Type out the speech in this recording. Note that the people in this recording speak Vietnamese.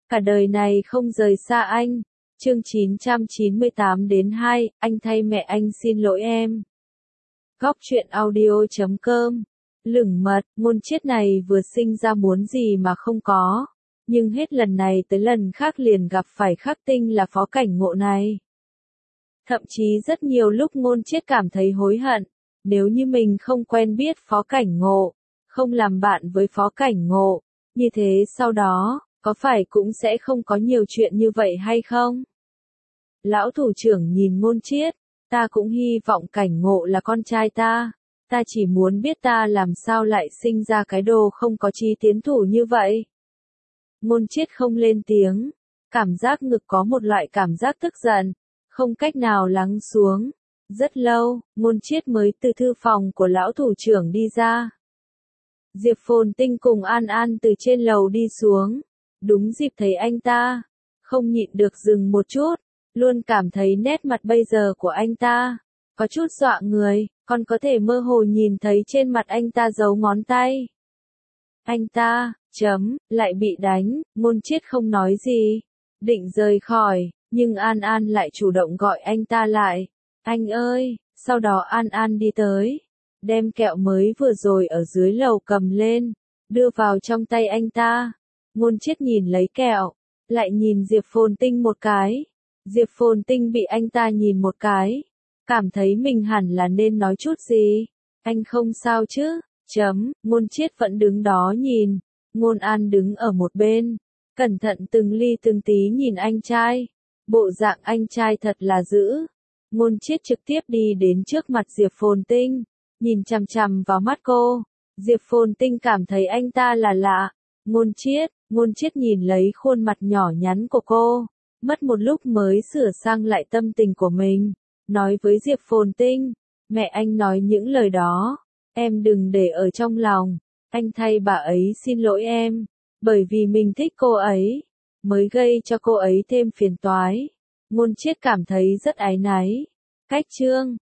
Cả đời này không rời xa anh. Chương 998-2, anh thay mẹ anh xin lỗi em. Góc truyện audio.com. Lửng mật, ngôn chiết này vừa sinh ra muốn gì mà không có. Nhưng hết lần này tới lần khác liền gặp phải khắc tinh là Phó Cảnh Ngộ này. Thậm chí rất nhiều lúc ngôn chiết cảm thấy hối hận. Nếu như mình không quen biết Phó Cảnh Ngộ, không làm bạn với Phó Cảnh Ngộ, như thế sau đó, có phải cũng sẽ không có nhiều chuyện như vậy hay không? Lão thủ trưởng nhìn ngôn chiết, ta cũng hy vọng Cảnh Ngộ là con trai ta. Ta chỉ muốn biết ta làm sao lại sinh ra cái đồ không có chí tiến thủ như vậy. Ngôn chiết không lên tiếng, cảm giác ngực có một loại cảm giác tức giận, không cách nào lắng xuống. Rất lâu, ngôn chiết mới từ thư phòng của lão thủ trưởng đi ra. Diệp Phồn Tinh cùng An An từ trên lầu đi xuống. Đúng dịp thấy anh ta, không nhịn được dừng một chút, luôn cảm thấy nét mặt bây giờ của anh ta có chút dọa người, còn có thể mơ hồ nhìn thấy trên mặt anh ta giấu ngón tay. Anh ta, lại bị đánh, ngôn chiết không nói gì, định rời khỏi, nhưng An An lại chủ động gọi anh ta lại. Anh ơi, sau đó An An đi tới, đem kẹo mới vừa rồi ở dưới lầu cầm lên, đưa vào trong tay anh ta. Ngôn chiết nhìn lấy kẹo, lại nhìn Diệp Phồn Tinh một cái. Diệp Phồn Tinh bị anh ta nhìn một cái, cảm thấy mình hẳn là nên nói chút gì. Anh không sao chứ? Ngôn chiết vẫn đứng đó nhìn. Ngôn An đứng ở một bên, cẩn thận từng ly từng tí nhìn anh trai. Bộ dạng anh trai thật là dữ. Ngôn chiết trực tiếp đi đến trước mặt Diệp Phồn Tinh, nhìn chằm chằm vào mắt cô. Diệp Phồn Tinh cảm thấy anh ta là lạ. Ngôn chiết nhìn lấy khuôn mặt nhỏ nhắn của cô, mất một lúc mới sửa sang lại tâm tình của mình, nói với Diệp Phồn Tinh, mẹ anh nói những lời đó, em đừng để ở trong lòng, anh thay bà ấy xin lỗi em, bởi vì mình thích cô ấy, mới gây cho cô ấy thêm phiền toái. Ngôn chiết cảm thấy rất áy náy. Cách chương